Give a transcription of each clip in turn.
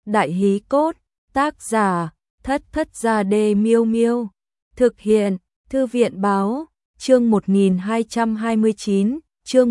Đại hí cốt, tác giả, Thất Thất Gia Đê Miêu Miêu. Thực hiện, Thư viện báo, chương 1229, chương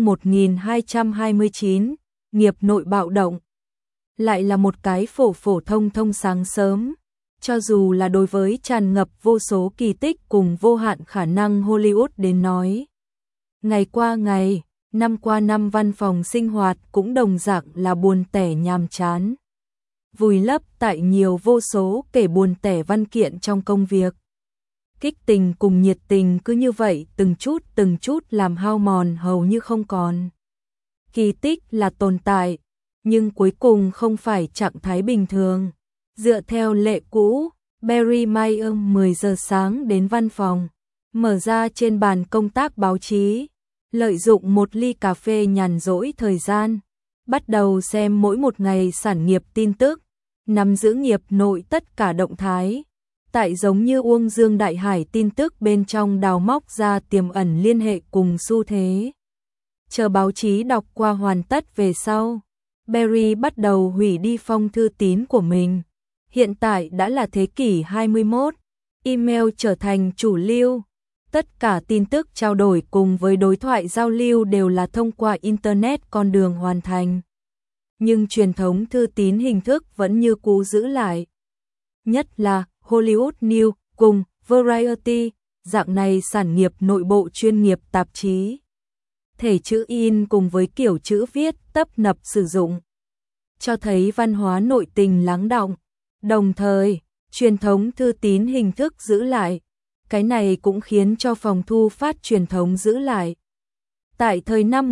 1229, nghiệp nội bạo động. Lại là một cái phổ phổ thông thông sáng sớm. Cho dù là đối với tràn ngập vô số kỳ tích cùng vô hạn khả năng Hollywood đến nói. Ngày qua ngày, năm qua năm văn phòng sinh hoạt cũng đồng dạng là buồn tẻ nhàm chán. Vùi lấp tại nhiều vô số kể buồn tẻ văn kiện trong công việc. Kích tình cùng nhiệt tình cứ như vậy từng chút làm hao mòn hầu như không còn. Kỳ tích là tồn tại, nhưng cuối cùng không phải trạng thái bình thường. Dựa theo lệ cũ, Barry Mayer 10 giờ sáng đến văn phòng, mở ra trên bàn công tác báo chí, lợi dụng một ly cà phê nhàn rỗi thời gian, bắt đầu xem mỗi một ngày sản nghiệp tin tức, nắm giữ nghiệp nội tất cả động thái. Tại giống như Uông Dương Đại Hải tin tức bên trong đào móc ra tiềm ẩn liên hệ cùng xu thế. Chờ báo chí đọc qua hoàn tất về sau, Barry bắt đầu hủy đi phong thư tín của mình. Hiện tại đã là thế kỷ 21, email trở thành chủ lưu. Tất cả tin tức trao đổi cùng với đối thoại giao lưu đều là thông qua Internet con đường hoàn thành. Nhưng truyền thống thư tín hình thức vẫn như cũ giữ lại. Nhất là Hollywood News cùng Variety, dạng này sản nghiệp nội bộ chuyên nghiệp tạp chí. Thể chữ in cùng với kiểu chữ viết tấp nập sử dụng. Cho thấy văn hóa nội tình lắng đọng. Đồng thời, truyền thống thư tín hình thức giữ lại. Cái này cũng khiến cho phòng thu phát truyền thống giữ lại. Tại thời năm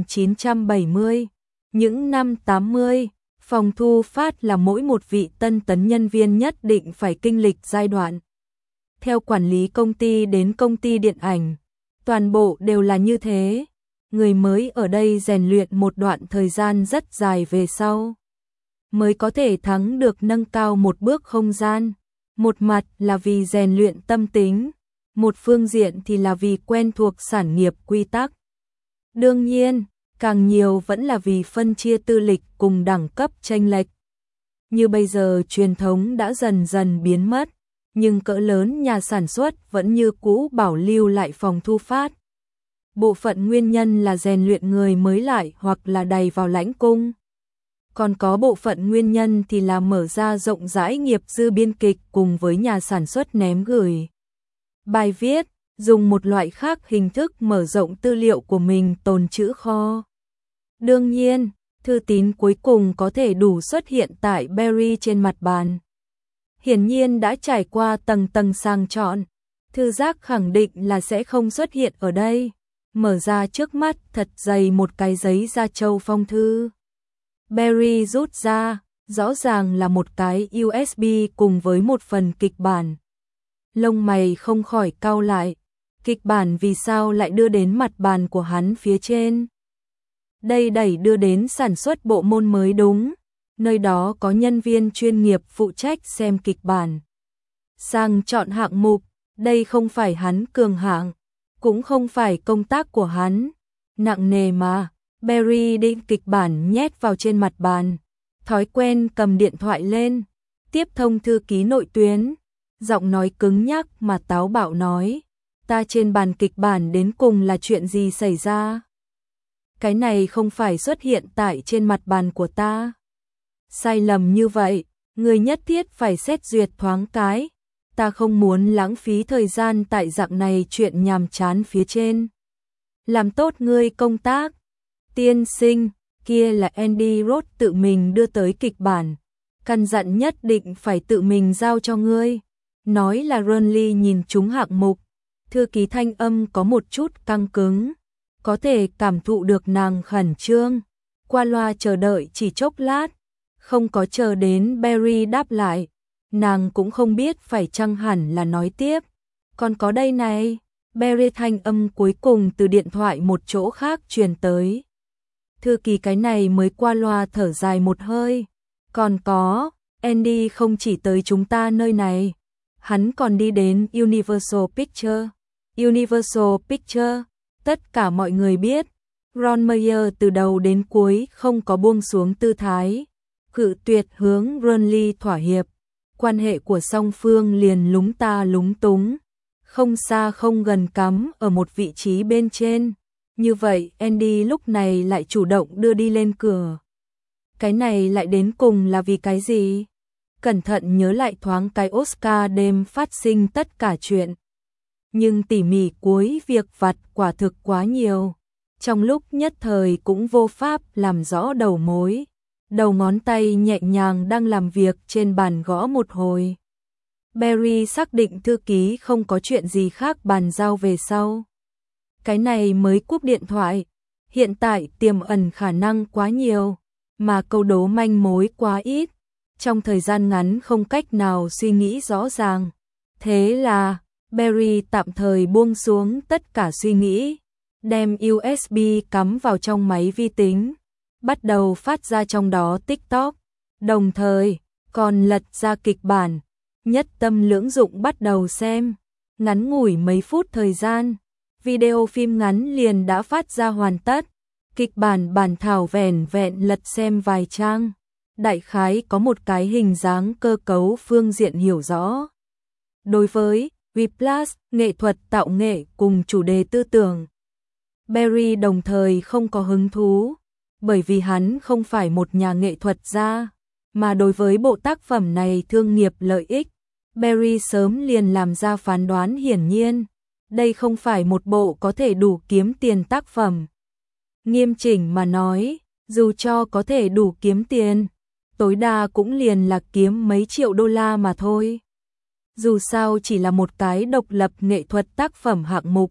1970, những năm 80, phòng thu phát là mỗi một vị tân tấn nhân viên nhất định phải kinh lịch giai đoạn. Theo quản lý công ty đến công ty điện ảnh, toàn bộ đều là như thế. Người mới ở đây rèn luyện một đoạn thời gian rất dài về sau, mới có thể thắng được nâng cao một bước không gian. Một mặt là vì rèn luyện tâm tính, một phương diện thì là vì quen thuộc sản nghiệp quy tắc. Đương nhiên, càng nhiều vẫn là vì phân chia tư lịch cùng đẳng cấp chênh lệch. Như bây giờ truyền thống đã dần dần biến mất, nhưng cỡ lớn nhà sản xuất vẫn như cũ bảo lưu lại phòng thu phát. Bộ phận nguyên nhân là rèn luyện người mới lại hoặc là đày vào lãnh cung. Còn có bộ phận nguyên nhân thì là mở ra rộng rãi nghiệp dư biên kịch cùng với nhà sản xuất ném gửi bài viết, dùng một loại khác hình thức mở rộng tư liệu của mình tồn trữ kho. Đương nhiên, thư tín cuối cùng có thể đủ xuất hiện tại Barry trên mặt bàn. Hiển nhiên đã trải qua tầng tầng sang chọn, thư giác khẳng định là sẽ không xuất hiện ở đây. Mở ra trước mắt thật dày một cái giấy da trâu phong thư. Barry rút ra, rõ ràng là một cái USB cùng với một phần kịch bản. Lông mày không khỏi cau lại, kịch bản vì sao lại đưa đến mặt bàn của hắn phía trên. Đây đẩy đưa đến sản xuất bộ môn mới đúng, nơi đó có nhân viên chuyên nghiệp phụ trách xem kịch bản. Sang chọn hạng mục, đây không phải hắn cường hạng, cũng không phải công tác của hắn, nặng nề mà. Barry định kịch bản nhét vào trên mặt bàn, thói quen cầm điện thoại lên, tiếp thông thư ký nội tuyến, giọng nói cứng nhắc mà táo bạo nói, ta trên bàn kịch bản đến cùng là chuyện gì xảy ra? Cái này không phải xuất hiện tại trên mặt bàn của ta. Sai lầm như vậy, người nhất thiết phải xét duyệt thoáng cái, ta không muốn lãng phí thời gian tại dạng này chuyện nhàm chán phía trên. Làm tốt ngươi công tác. Tiên sinh, kia là Andy Roth tự mình đưa tới kịch bản, căn dặn nhất định phải tự mình giao cho ngươi. Nói là Ronly nhìn trúng hạng mục, thư ký thanh âm có một chút căng cứng, có thể cảm thụ được nàng khẩn trương. Qua loa chờ đợi chỉ chốc lát, không có chờ đến Barry đáp lại, nàng cũng không biết phải chăng hẳn là nói tiếp. Còn có đây này, Barry thanh âm cuối cùng từ điện thoại một chỗ khác truyền tới. Thư ký cái này mới qua loa thở dài một hơi. Còn có, Andy không chỉ tới chúng ta nơi này, hắn còn đi đến Universal Pictures. Universal Pictures, tất cả mọi người biết, Ron Meyer từ đầu đến cuối không có buông xuống tư thái, cự tuyệt hướng Burnley thỏa hiệp, quan hệ của song phương liền lúng ta lúng túng, không xa không gần cắm ở một vị trí bên trên. Như vậy Andy lúc này lại chủ động đưa đi lên cửa. Cái này lại đến cùng là vì cái gì? Cẩn thận nhớ lại thoáng cái Oscar đêm phát sinh tất cả chuyện. Nhưng tỉ mỉ cuối việc vặt quả thực quá nhiều. Trong lúc nhất thời cũng vô pháp làm rõ đầu mối. Đầu ngón tay nhẹ nhàng đang làm việc trên bàn gõ một hồi. Barry xác định thư ký không có chuyện gì khác bàn giao về sau. Cái này mới cúp điện thoại. Hiện tại tiềm ẩn khả năng quá nhiều, mà câu đố manh mối quá ít. Trong thời gian ngắn không cách nào suy nghĩ rõ ràng. Thế là Barry tạm thời buông xuống tất cả suy nghĩ, đem USB cắm vào trong máy vi tính, bắt đầu phát ra trong đó TikTok, đồng thời còn lật ra kịch bản, nhất tâm lưỡng dụng bắt đầu xem. Ngắn ngủi mấy phút thời gian, video phim ngắn liền đã phát ra hoàn tất, kịch bản bản thảo vẻn vẹn lật xem vài trang, đại khái có một cái hình dáng cơ cấu phương diện hiểu rõ. Đối với Whiplash, nghệ thuật tạo nghệ cùng chủ đề tư tưởng, Barry đồng thời không có hứng thú, bởi vì hắn không phải một nhà nghệ thuật gia, mà đối với bộ tác phẩm này thương nghiệp lợi ích, Barry sớm liền làm ra phán đoán hiển nhiên, đây không phải một bộ có thể đủ kiếm tiền tác phẩm. Nghiêm chỉnh mà nói, dù cho có thể đủ kiếm tiền, tối đa cũng liền là kiếm mấy triệu đô la mà thôi. Dù sao chỉ là một cái độc lập nghệ thuật tác phẩm hạng mục,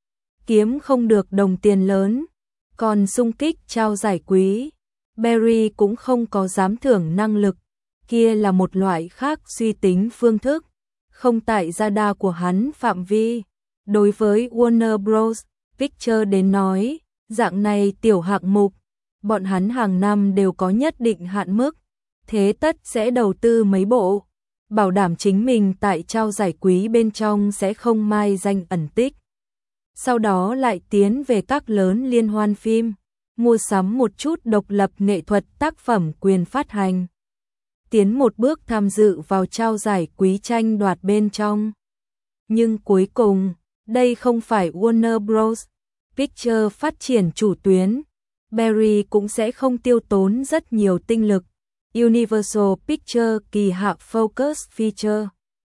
kiếm không được đồng tiền lớn, còn xung kích trao giải quý, Barry cũng không có dám thưởng năng lực, kia là một loại khác suy tính phương thức, không tại radar của hắn phạm vi. Đối với Warner Bros. Pictures đến nói, dạng này tiểu hạng mục, bọn hắn hàng năm đều có nhất định hạn mức, thế tất sẽ đầu tư mấy bộ, bảo đảm chính mình tại trao giải quý bên trong sẽ không mai danh ẩn tích. Sau đó lại tiến về các lớn liên hoan phim, mua sắm một chút độc lập nghệ thuật tác phẩm quyền phát hành, tiến một bước tham dự vào trao giải quý tranh đoạt bên trong. Nhưng cuối cùng, đây không phải Warner Bros. Pictures phát triển chủ tuyến, Barry cũng sẽ không tiêu tốn rất nhiều tinh lực. Universal Pictures kỳ hạ Focus Feature,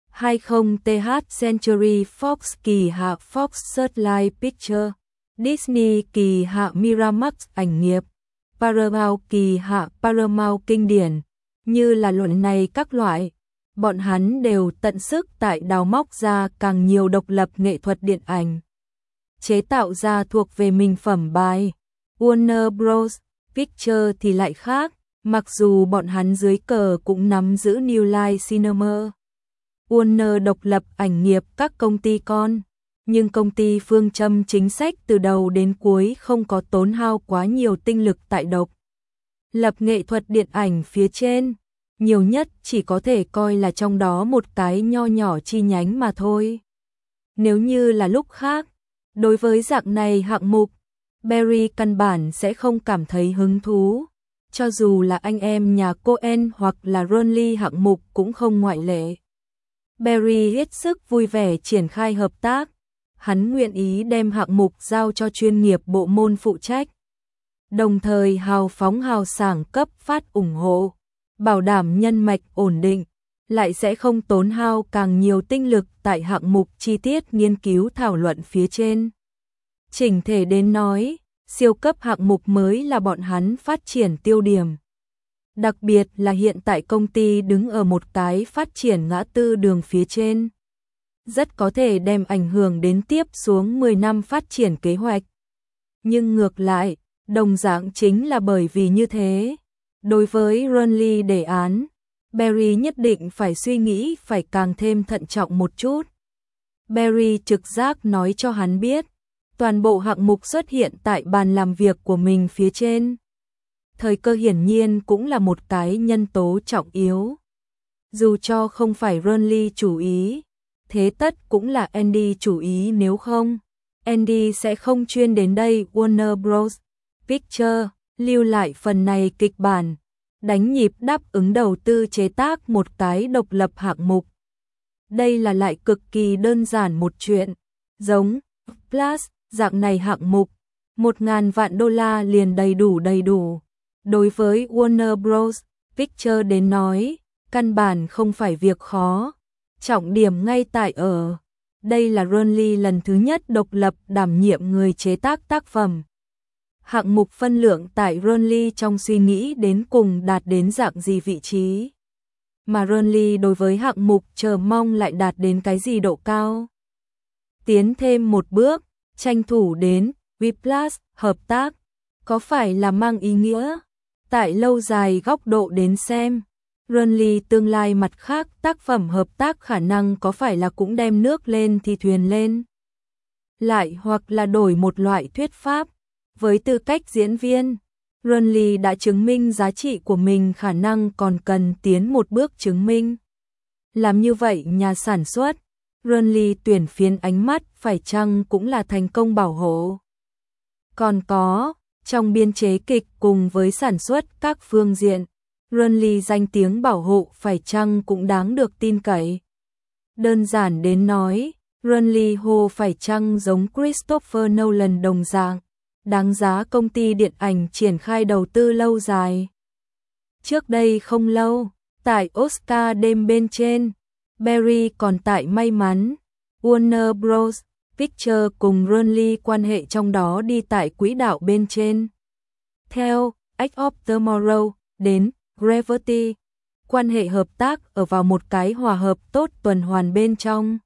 20th Century Fox kỳ hạ Fox Searchlight Pictures, Disney kỳ hạ Miramax ảnh nghiệp, Paramount kỳ hạ Paramount kinh điển, như là luận này các loại, bọn hắn đều tận sức tại đào móc ra càng nhiều độc lập nghệ thuật điện ảnh, chế tạo ra thuộc về mình phẩm bài. Warner Bros. Pictures thì lại khác, mặc dù bọn hắn dưới cờ cũng nắm giữ New Line Cinema, Warner độc lập ảnh nghiệp các công ty con, nhưng công ty phương châm chính sách từ đầu đến cuối không có tốn hao quá nhiều tinh lực tại độc lập nghệ thuật điện ảnh phía trên, nhiều nhất chỉ có thể coi là trong đó một cái nho nhỏ chi nhánh mà thôi. Nếu như là lúc khác, đối với dạng này hạng mục, Barry căn bản sẽ không cảm thấy hứng thú, cho dù là anh em nhà Coen hoặc là Burnley hạng mục cũng không ngoại lệ. Barry hết sức vui vẻ triển khai hợp tác, hắn nguyện ý đem hạng mục giao cho chuyên nghiệp bộ môn phụ trách, đồng thời hào phóng hào sảng cấp phát ủng hộ, bảo đảm nhân mạch ổn định, lại sẽ không tốn hao càng nhiều tinh lực tại hạng mục chi tiết nghiên cứu thảo luận phía trên. Chỉnh thể đến nói, siêu cấp hạng mục mới là bọn hắn phát triển tiêu điểm. Đặc biệt là hiện tại công ty đứng ở một cái phát triển ngã tư đường phía trên, rất có thể đem ảnh hưởng đến tiếp xuống 10 năm phát triển kế hoạch. Nhưng ngược lại, đồng dạng chính là bởi vì như thế, đối với Burnley đề án, Barry nhất định phải suy nghĩ phải càng thêm thận trọng một chút. Barry trực giác nói cho hắn biết, toàn bộ hạng mục xuất hiện tại bàn làm việc của mình phía trên. Thời cơ hiển nhiên cũng là một cái nhân tố trọng yếu. Dù cho không phải Burnley chủ ý, thế tất cũng là Andy chủ ý, nếu không, Andy sẽ không chuyên đến đây Warner Bros. Pictures lưu lại phần này kịch bản, đánh nhịp đáp ứng đầu tư chế tác một cái độc lập hạng mục. Đây là lại cực kỳ đơn giản một chuyện, giống Plus dạng này hạng mục, 1.000 vạn đô la liền đầy đủ. Đối với Warner Bros. Pictures đến nói, căn bản không phải việc khó, trọng điểm ngay tại ở. Đây là Ron Lee lần thứ nhất độc lập đảm nhiệm người chế tác tác phẩm. Hạng mục phân lượng tại Ron Lee trong suy nghĩ đến cùng đạt đến dạng gì vị trí. Mà Ron Lee đối với hạng mục chờ mong lại đạt đến cái gì độ cao. Tiến thêm một bước, tranh thủ đến Whiplash hợp tác, có phải là mang ý nghĩa? Tại lâu dài góc độ đến xem, Ron Lee tương lai mặt khác tác phẩm hợp tác khả năng có phải là cũng đem nước lên thì thuyền lên. Lại hoặc là đổi một loại thuyết pháp, với tư cách diễn viên, Ron Lee đã chứng minh giá trị của mình khả năng còn cần tiến một bước chứng minh. Làm như vậy nhà sản xuất, Ron Lee tuyển phiến ánh mắt phải chăng cũng là thành công bảo hộ. Còn có, trong biên chế kịch cùng với sản xuất các phương diện, Ron Lee danh tiếng bảo hộ phải chăng cũng đáng được tin cậy. Đơn giản đến nói, Ron Lee Ho phải chăng giống Christopher Nolan đồng dạng, đáng giá công ty điện ảnh triển khai đầu tư lâu dài. Trước đây không lâu, tại Oscar đêm bên trên, Barry còn tại may mắn, Warner Bros. Pictures cùng Ron Lee quan hệ trong đó đi tại quỹ đạo bên trên. Theo Edge of Tomorrow đến Gravity, quan hệ hợp tác ở vào một cái hòa hợp tốt tuần hoàn bên trong.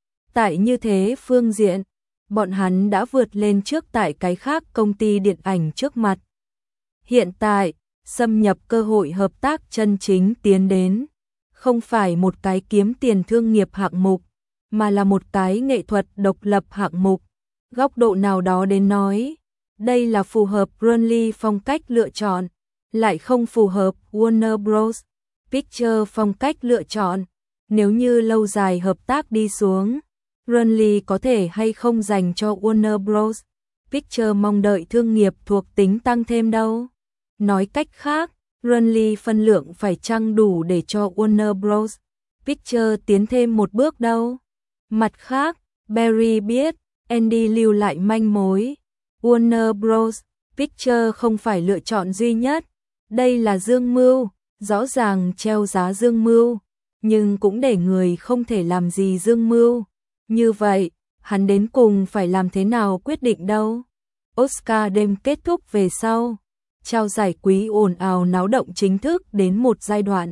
Tại như thế phương diện, bọn hắn đã vượt lên trước tại cái khác công ty điện ảnh trước mặt. Hiện tại, xâm nhập cơ hội hợp tác chân chính tiến đến, không phải một cái kiếm tiền thương nghiệp hạng mục, mà là một cái nghệ thuật độc lập hạng mục. Góc độ nào đó đến nói, đây là phù hợp Ron Lee phong cách lựa chọn, lại không phù hợp Warner Bros. Pictures phong cách lựa chọn. Nếu như lâu dài hợp tác đi xuống, Ron Lee có thể hay không dành cho Warner Bros. Pictures mong đợi thương nghiệp thuộc tính tăng thêm đâu. Nói cách khác, Ron Lee phân lượng phải chăng đủ để cho Warner Bros. Pictures tiến thêm một bước đâu. Mặt khác, Barry biết, Andy lưu lại manh mối. Warner Bros. Pictures không phải lựa chọn duy nhất. Đây là dương mưu, rõ ràng treo giá dương mưu, nhưng cũng để người không thể làm gì dương mưu. Như vậy, hắn đến cùng phải làm thế nào quyết định đâu. Oscar đêm kết thúc về sau, trao giải quý ồn ào náo động chính thức đến một giai đoạn.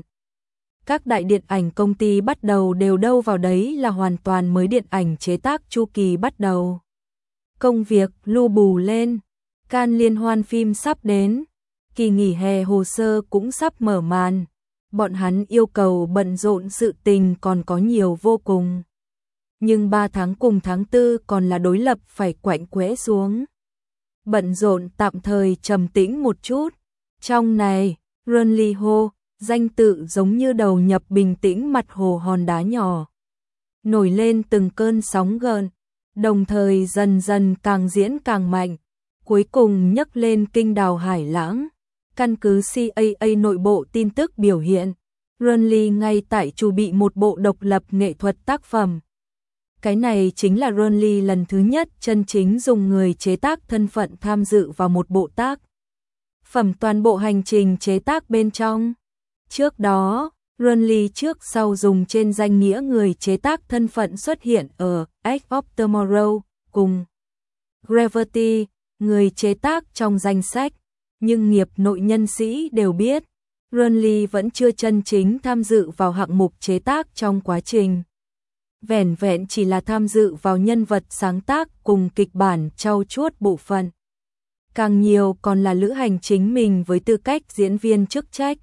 Các đại điện ảnh công ty bắt đầu đều đâu vào đấy là hoàn toàn mới điện ảnh chế tác chu kỳ bắt đầu. Công việc lu bù lên, Cannes liên hoan phim sắp đến, kỳ nghỉ hè hồ sơ cũng sắp mở màn. Bọn hắn yêu cầu bận rộn sự tình còn có nhiều vô cùng. Nhưng 3 tháng cùng tháng 4 còn là đối lập phải quạnh quẽ xuống. Bận rộn tạm thời trầm tĩnh một chút. Trong này, Ron Lee Ho, danh tự giống như đầu nhập bình tĩnh mặt hồ hòn đá nhỏ. Nổi lên từng cơn sóng gợn, đồng thời dần dần càng diễn càng mạnh, cuối cùng nhấc lên kinh đào hải lãng. Căn cứ CAA nội bộ tin tức biểu hiện, Ron Lee ngay tại chuẩn bị một bộ độc lập nghệ thuật tác phẩm. Cái này chính là Ron Lee lần thứ nhất chân chính dùng người chế tác thân phận tham dự vào một bộ tác phẩm toàn bộ hành trình chế tác bên trong. Trước đó, Ron Lee trước sau dùng trên danh nghĩa người chế tác thân phận xuất hiện ở Edge of Tomorrow cùng Gravity, người chế tác trong danh sách, nhưng nghiệp nội nhân sĩ đều biết, Ron Lee vẫn chưa chân chính tham dự vào hạng mục chế tác trong quá trình. Vẻn vẹn chỉ là tham dự vào nhân vật sáng tác cùng kịch bản trau chuốt bộ phận. Càng nhiều còn là lữ hành chính mình với tư cách diễn viên chức trách.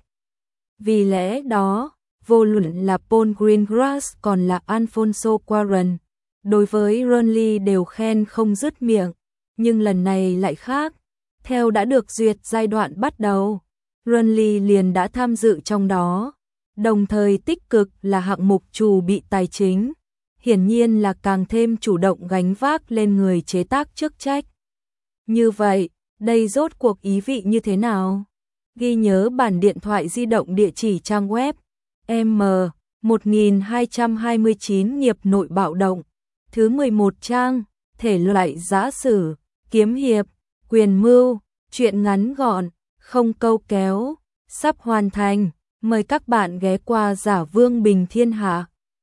Vì lẽ đó, vô luận là Paul Greengrass còn là Alfonso Cuarón, đối với Ron Lee đều khen không dứt miệng, nhưng lần này lại khác. Theo đã được duyệt giai đoạn bắt đầu, Ron Lee liền đã tham dự trong đó, đồng thời tích cực là hạng mục chủ bị tài chính, hiển nhiên là càng thêm chủ động gánh vác lên người chế tác chức trách. Như vậy, đây rốt cuộc ý vị như thế nào? Ghi nhớ bản điện thoại di động, địa chỉ trang web M1229 nghiệp nội bạo động. Thứ 11 trang, thể loại giã sử, kiếm hiệp, quyền mưu, truyện ngắn gọn, không câu kéo, sắp hoàn thành. Mời các bạn ghé qua Giả Vương Bình Thiên Hạ.